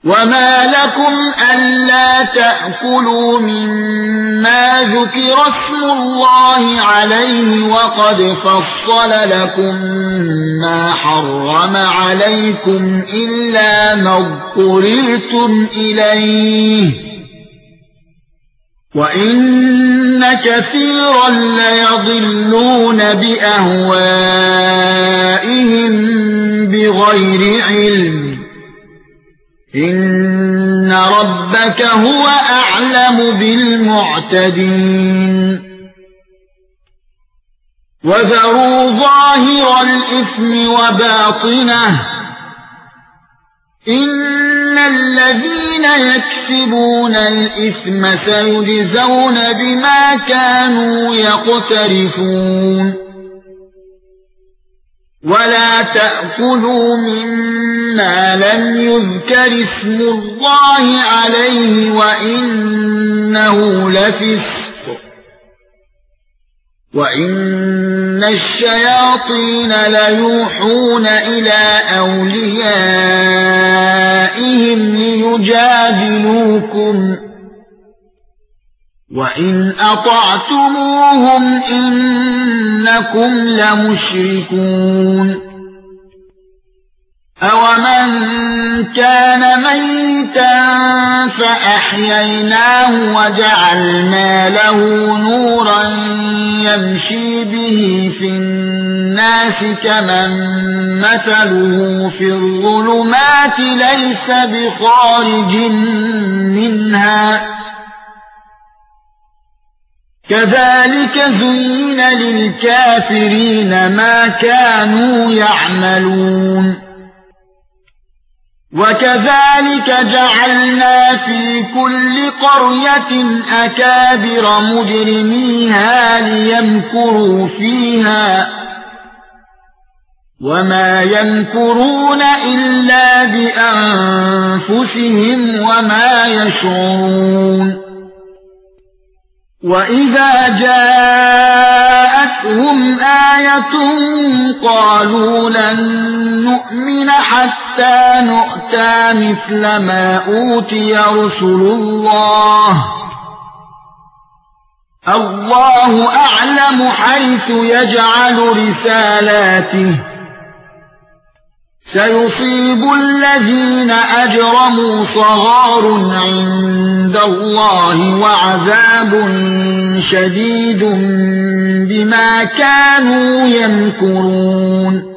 وما لكم ألا تأكلوا مما ذكر اسم الله عليه وقد فصل لكم ما حرم عليكم إلا ما اضطررتم إليه وإن كثيرا ليضلون بأهوائهم بغير علم إن ربك هو أعلم بالمعتدين وذروا ظاهر الإثم وباطنه إن الذين يكسبون الإثم سيجزون بما كانوا يقترفون ولا تأكلوا مما لم يذكر اسم الله عليه وإنه لفسق وإن الشياطين ليوحون إلى أوليائهم ليجادلوكم وإن أطعتموهم إنكم لمشركون أومن كان ميتا فأحييناه وجعلنا له نورا يمشي به في الناس كمن مثله في الظلمات ليس بخارج منها كذلك زين للكافرين ما كانوا يعملون وكذلك جعلنا في كل قرية أكابر مجرميها ليمكروا فيها وما يمكرون إلا بأنفسهم وما يشعرون وَإِذَا جَاءَتْهُمْ آيَةٌ قَالُوا لَن نُّؤْمِنَ حَتَّى نُؤْتَىٰ مِثْلَ مَا أُوتِيَ رُسُلُ اللَّهِ اللَّهُ أَعْلَمُ حَيْثُ يَجْعَلُ رِسَالَاتِهِ سيصيب الذين أجرموا صغار عند الله وعذاب شديد بما كانوا يمكرون